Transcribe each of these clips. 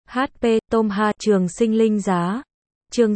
HP, Tom Hà, Trường Sinh Linh Giá. Chương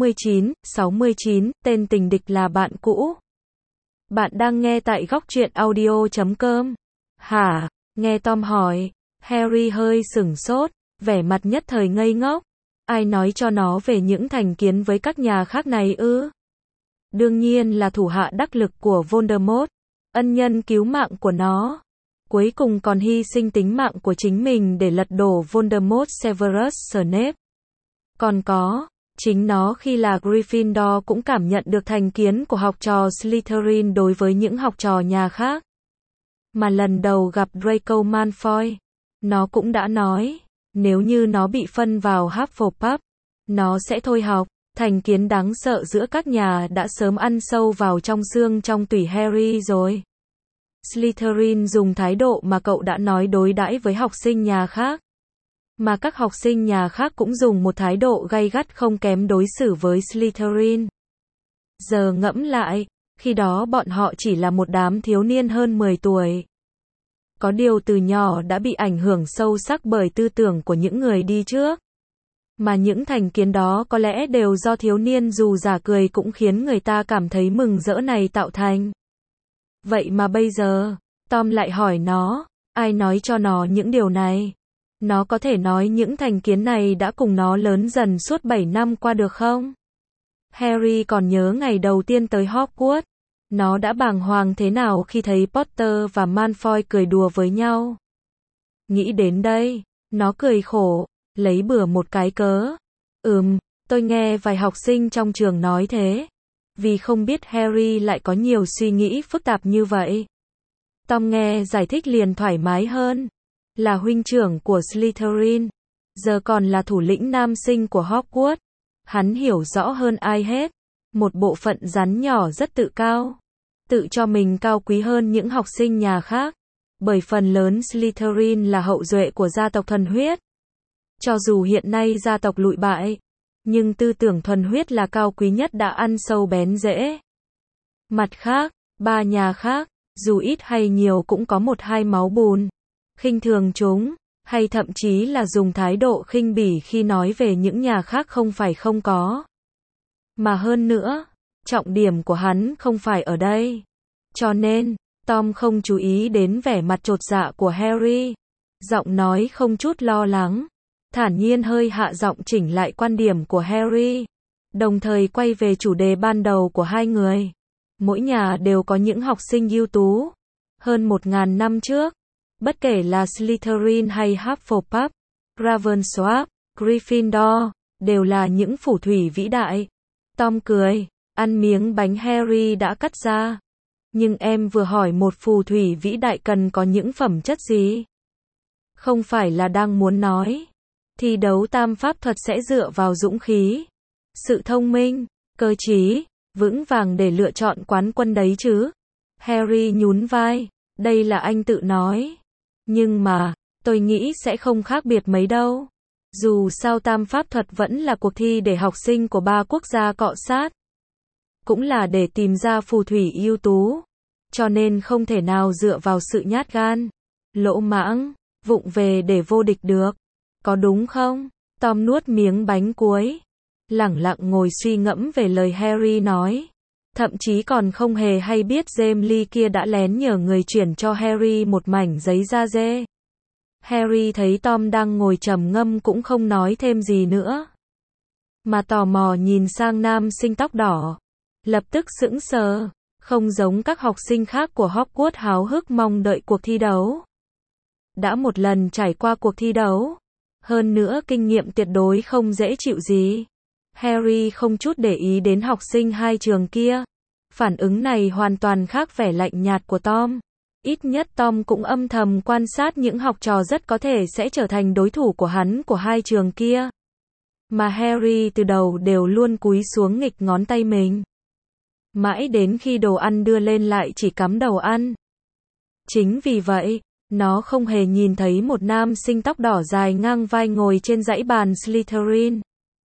69, tên tình địch là bạn cũ. Bạn đang nghe tại góc truyện audio.com. Hả? Nghe Tom hỏi, Harry hơi sửng sốt, vẻ mặt nhất thời ngây ngốc. Ai nói cho nó về những thành kiến với các nhà khác này ư? Đương nhiên là thủ hạ đắc lực của Voldemort, ân nhân cứu mạng của nó. Cuối cùng còn hy sinh tính mạng của chính mình để lật đổ Voldemort Severus Snape. Còn có, chính nó khi là Gryffindor cũng cảm nhận được thành kiến của học trò Slytherin đối với những học trò nhà khác. Mà lần đầu gặp Draco Malfoy, nó cũng đã nói, nếu như nó bị phân vào Hufflepuff, nó sẽ thôi học. Thành kiến đáng sợ giữa các nhà đã sớm ăn sâu vào trong xương trong tủy Harry rồi. Slytherin dùng thái độ mà cậu đã nói đối đãi với học sinh nhà khác. Mà các học sinh nhà khác cũng dùng một thái độ gay gắt không kém đối xử với Slytherin. Giờ ngẫm lại, khi đó bọn họ chỉ là một đám thiếu niên hơn 10 tuổi. Có điều từ nhỏ đã bị ảnh hưởng sâu sắc bởi tư tưởng của những người đi trước. Mà những thành kiến đó có lẽ đều do thiếu niên dù giả cười cũng khiến người ta cảm thấy mừng rỡ này tạo thành. Vậy mà bây giờ, Tom lại hỏi nó, ai nói cho nó những điều này? Nó có thể nói những thành kiến này đã cùng nó lớn dần suốt 7 năm qua được không? Harry còn nhớ ngày đầu tiên tới Hogwarts. Nó đã bàng hoàng thế nào khi thấy Potter và Malfoy cười đùa với nhau. Nghĩ đến đây, nó cười khổ, lấy bừa một cái cớ. Tôi nghe vài học sinh trong trường nói thế. Vì không biết Harry lại có nhiều suy nghĩ phức tạp như vậy. Tom nghe giải thích liền thoải mái hơn. Là huynh trưởng của Slytherin, giờ còn là thủ lĩnh nam sinh của Hogwarts. Hắn hiểu rõ hơn ai hết. Một bộ phận rắn nhỏ rất tự cao. Tự cho mình cao quý hơn những học sinh nhà khác. Bởi phần lớn Slytherin là hậu duệ của gia tộc thuần huyết. Cho dù hiện nay gia tộc lụi bại, nhưng tư tưởng thuần huyết là cao quý nhất đã ăn sâu bén rễ. Mặt khác, ba nhà khác, dù ít hay nhiều cũng có một hai máu bùn. Khinh thường chúng, hay thậm chí là dùng thái độ khinh bỉ khi nói về những nhà khác không phải không có. Mà hơn nữa, trọng điểm của hắn không phải ở đây. Cho nên, Tom không chú ý đến vẻ mặt chột dạ của Harry. Giọng nói không chút lo lắng. Thản nhiên hơi hạ giọng chỉnh lại quan điểm của Harry. Đồng thời quay về chủ đề ban đầu của hai người. Mỗi nhà đều có những học sinh ưu tú. Hơn 1000 năm trước, bất kể là Slytherin hay Hufflepuff, Ravenclaw, Gryffindor, đều là những phù thủy vĩ đại. Tom cười, ăn miếng bánh Harry đã cắt ra. Nhưng em vừa hỏi một phù thủy vĩ đại cần có những phẩm chất gì? Không phải là đang muốn nói thi đấu tam pháp thuật sẽ dựa vào dũng khí, sự thông minh, cơ trí, vững vàng để lựa chọn quán quân đấy chứ? Harry nhún vai, đây là anh tự nói. Nhưng mà, tôi nghĩ sẽ không khác biệt mấy đâu. Dù sao tam pháp thuật vẫn là cuộc thi để học sinh của 3 quốc gia cọ sát. Cũng là để tìm ra phù thủy ưu tú. Cho nên không thể nào dựa vào sự nhát gan, lỗ mãng, vụng về để vô địch được. Có đúng không? Tom nuốt miếng bánh cuối. Lẳng lặng ngồi suy ngẫm về lời Harry nói. Thậm chí còn không hề hay biết James Lee kia đã lén nhờ người chuyển cho Harry một mảnh giấy da dê. Harry thấy Tom đang ngồi trầm ngâm cũng không nói thêm gì nữa. Mà tò mò nhìn sang nam sinh tóc đỏ. Lập tức sững sờ. Không giống các học sinh khác của Hogwarts háo hức mong đợi cuộc thi đấu. Đã một lần trải qua cuộc thi đấu. Hơn nữa kinh nghiệm tuyệt đối không dễ chịu gì. Harry không chút để ý đến học sinh hai trường kia. Phản ứng này hoàn toàn khác vẻ lạnh nhạt của Tom. Ít nhất Tom cũng âm thầm quan sát những học trò rất có thể sẽ trở thành đối thủ của hắn của hai trường kia. Mà Harry từ đầu đều luôn cúi xuống nghịch ngón tay mình. Mãi đến khi đồ ăn đưa lên lại chỉ cắm đầu ăn. Chính vì vậy, nó không hề nhìn thấy một nam sinh tóc đỏ dài ngang vai ngồi trên dãy bàn Slytherin.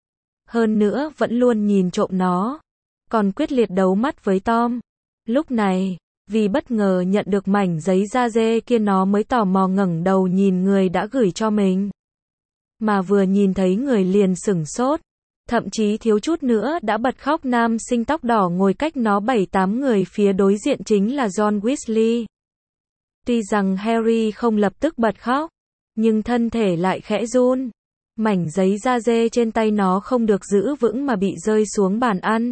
Hơn nữa vẫn luôn nhìn trộm nó. Còn quyết liệt đấu mắt với Tom. Lúc này, vì bất ngờ nhận được mảnh giấy da dê kia nó mới tò mò ngẩng đầu nhìn người đã gửi cho mình. mà vừa nhìn thấy người liền sửng sốt, thậm chí thiếu chút nữa đã bật khóc. Nam sinh tóc đỏ ngồi cách nó 7-8 người phía đối diện chính là John Weasley. Tuy rằng Harry không lập tức bật khóc, nhưng thân thể lại khẽ run. Mảnh giấy da dê trên tay nó không được giữ vững mà bị rơi xuống bàn ăn.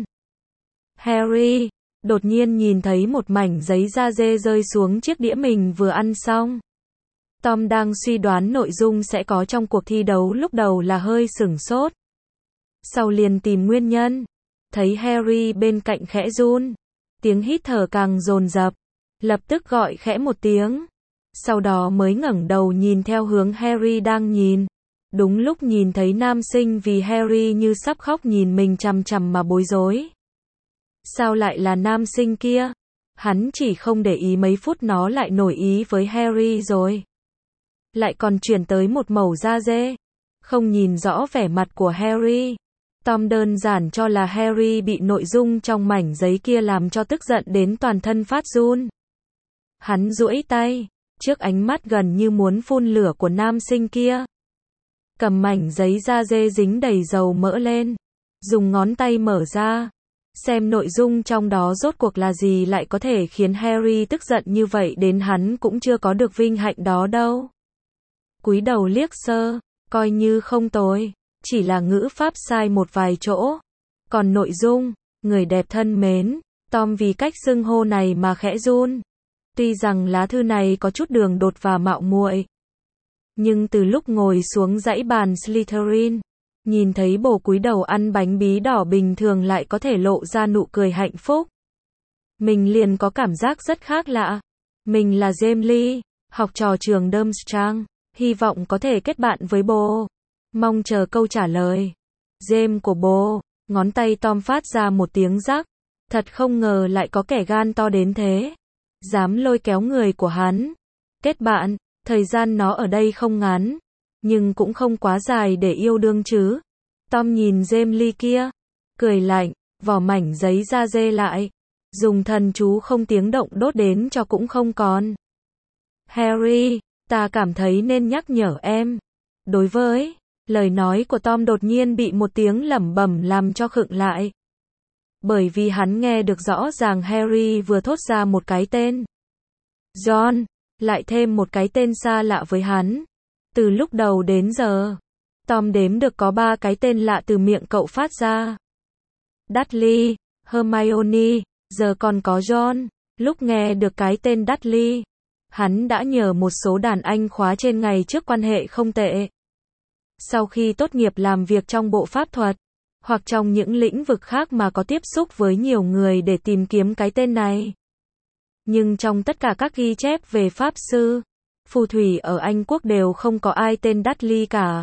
Harry đột nhiên nhìn thấy một mảnh giấy da dê rơi xuống chiếc đĩa mình vừa ăn xong. Tom đang suy đoán nội dung sẽ có trong cuộc thi đấu, lúc đầu là hơi sửng sốt. Sau liền tìm nguyên nhân, thấy Harry bên cạnh khẽ run, tiếng hít thở càng dồn dập, lập tức gọi khẽ một tiếng. Sau đó mới ngẩng đầu nhìn theo hướng Harry đang nhìn. Đúng lúc nhìn thấy nam sinh vì Harry như sắp khóc nhìn mình chằm chằm mà bối rối. Sao lại là nam sinh kia? Hắn chỉ không để ý mấy phút nó lại nổi ý với Harry rồi. Lại còn chuyển tới một mẩu da dê. Không nhìn rõ vẻ mặt của Harry. Tom đơn giản cho là Harry bị nội dung trong mảnh giấy kia làm cho tức giận đến toàn thân phát run. Hắn duỗi tay, trước ánh mắt gần như muốn phun lửa của nam sinh kia. Cầm mảnh giấy da dê dính đầy dầu mỡ lên. Dùng ngón tay mở ra. Xem nội dung trong đó rốt cuộc là gì lại có thể khiến Harry tức giận như vậy, đến hắn cũng chưa có được vinh hạnh đó đâu. Cúi đầu liếc sơ, coi như không tồi, chỉ là ngữ pháp sai một vài chỗ. Còn nội dung, người đẹp thân mến, Tom vì cách xưng hô này mà khẽ run. Tuy rằng lá thư này có chút đường đột và mạo muội, nhưng từ lúc ngồi xuống dãy bàn Slytherin, nhìn thấy bồ cúi đầu ăn bánh bí đỏ bình thường lại có thể lộ ra nụ cười hạnh phúc. Mình liền có cảm giác rất khác lạ. Mình là James Lee, học trò trường Durmstrang, hy vọng có thể kết bạn với bồ. Mong chờ câu trả lời. James của bồ, ngón tay Tom phát ra một tiếng rắc. Thật không ngờ lại có kẻ gan to đến thế. Dám lôi kéo người của hắn. Kết bạn, thời gian nó ở đây không ngắn. Nhưng cũng không quá dài để yêu đương chứ. Tom nhìn James Lee kia, cười lạnh, vỏ mảnh giấy da dê lại. Dùng thần chú không tiếng động đốt đến cho cũng không còn. Harry, ta cảm thấy nên nhắc nhở em. Đối với lời nói của Tom đột nhiên bị một tiếng lẩm bẩm làm cho khựng lại. Bởi vì hắn nghe được rõ ràng Harry vừa thốt ra một cái tên. John, lại thêm một cái tên xa lạ với hắn. Từ lúc đầu đến giờ, Tom đếm được có 3 cái tên lạ từ miệng cậu phát ra. Dudley, Hermione, giờ còn có John. Lúc nghe được cái tên Dudley, hắn đã nhờ một số đàn anh khóa trên ngày trước quan hệ không tệ. Sau khi tốt nghiệp làm việc trong bộ pháp thuật, hoặc trong những lĩnh vực khác mà có tiếp xúc với nhiều người để tìm kiếm cái tên này. Nhưng trong tất cả các ghi chép về pháp sư, phù thủy ở Anh Quốc đều không có ai tên Dudley cả.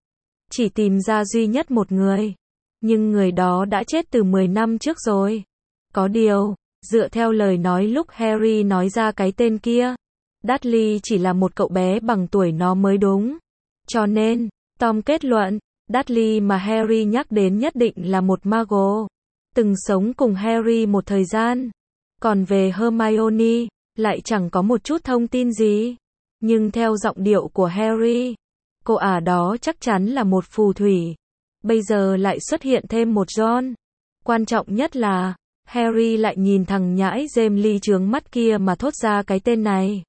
Chỉ tìm ra duy nhất một người. Nhưng người đó đã chết từ 10 năm trước rồi. Có điều, dựa theo lời nói lúc Harry nói ra cái tên kia, Dudley chỉ là một cậu bé bằng tuổi nó mới đúng. Cho nên, Tom kết luận, Dudley mà Harry nhắc đến nhất định là một Muggle, từng sống cùng Harry một thời gian. Còn về Hermione, lại chẳng có một chút thông tin gì. Nhưng theo giọng điệu của Harry, cô ả đó chắc chắn là một phù thủy. Bây giờ lại xuất hiện thêm một John. Quan trọng nhất là, Harry lại nhìn thằng nhãi James Lee chướng mắt kia mà thốt ra cái tên này.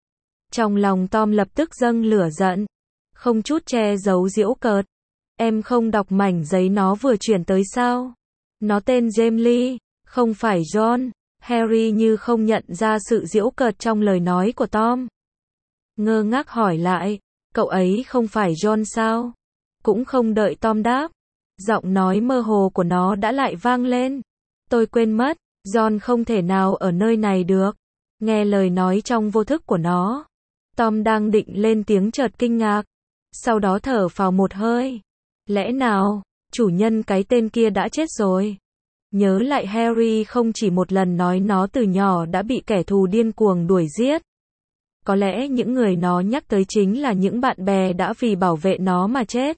Trong lòng Tom lập tức dâng lửa giận, không chút che giấu giễu cợt. Em không đọc mảnh giấy nó vừa chuyển tới sao? Nó tên James Lee, không phải John. Harry như không nhận ra sự giễu cợt trong lời nói của Tom. Ngơ ngác hỏi lại, cậu ấy không phải John sao? Cũng không đợi Tom đáp, giọng nói mơ hồ của nó đã lại vang lên. Tôi quên mất, John không thể nào ở nơi này được. Nghe lời nói trong vô thức của nó, Tom đang định lên tiếng chợt kinh ngạc, sau đó thở phào một hơi. Lẽ nào, chủ nhân cái tên kia đã chết rồi? Nhớ lại Harry không chỉ một lần nói nó từ nhỏ đã bị kẻ thù điên cuồng đuổi giết. Có lẽ những người nó nhắc tới chính là những bạn bè đã vì bảo vệ nó mà chết.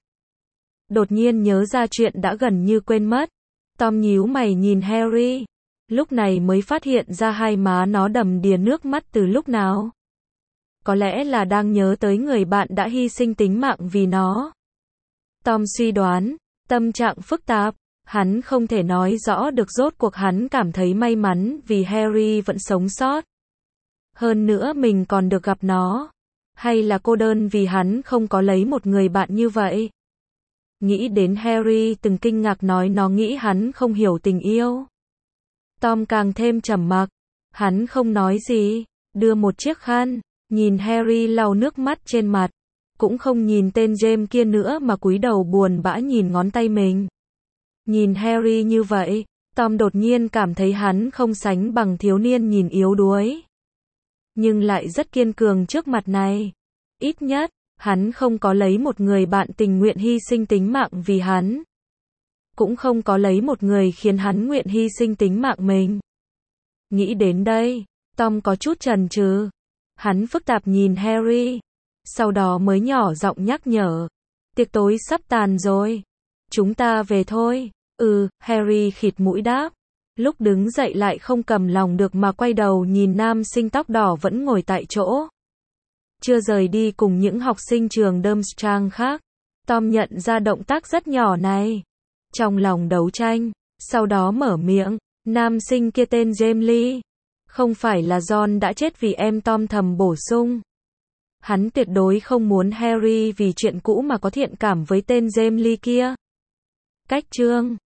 Đột nhiên nhớ ra chuyện đã gần như quên mất. Tom nhíu mày nhìn Harry. Lúc này mới phát hiện ra hai má nó đầm đìa nước mắt từ lúc nào. Có lẽ là đang nhớ tới người bạn đã hy sinh tính mạng vì nó. Tom suy đoán, tâm trạng phức tạp, hắn không thể nói rõ được rốt cuộc hắn cảm thấy may mắn vì Harry vẫn sống sót. Hơn nữa mình còn được gặp nó. Hay là cô đơn vì hắn không có lấy một người bạn như vậy. Nghĩ đến Harry từng kinh ngạc nói nó nghĩ hắn không hiểu tình yêu. Tom càng thêm trầm mặc. Hắn không nói gì, đưa một chiếc khăn, nhìn Harry lau nước mắt trên mặt. Cũng không nhìn tên James kia nữa mà cúi đầu buồn bã nhìn ngón tay mình. Nhìn Harry như vậy, Tom đột nhiên cảm thấy hắn không sánh bằng thiếu niên nhìn yếu đuối. Nhưng lại rất kiên cường trước mặt này. Ít nhất, hắn không có lấy một người bạn tình nguyện hy sinh tính mạng vì hắn. Cũng không có lấy một người khiến hắn nguyện hy sinh tính mạng mình. Nghĩ đến đây, Tom có chút chần chừ. Hắn phức tạp nhìn Harry. Sau đó mới nhỏ giọng nhắc nhở. Tiệc tối sắp tàn rồi. Chúng ta về thôi. Harry khịt mũi đáp. Lúc đứng dậy lại không cầm lòng được mà quay đầu nhìn nam sinh tóc đỏ vẫn ngồi tại chỗ. Chưa rời đi cùng những học sinh trường Durmstrang khác. Tom nhận ra động tác rất nhỏ này. Trong lòng đấu tranh, sau đó mở miệng. Nam sinh kia tên James Lee. Không phải là John đã chết vì em, Tom thầm bổ sung. Hắn tuyệt đối không muốn Harry vì chuyện cũ mà có thiện cảm với tên James Lee kia. Cách chương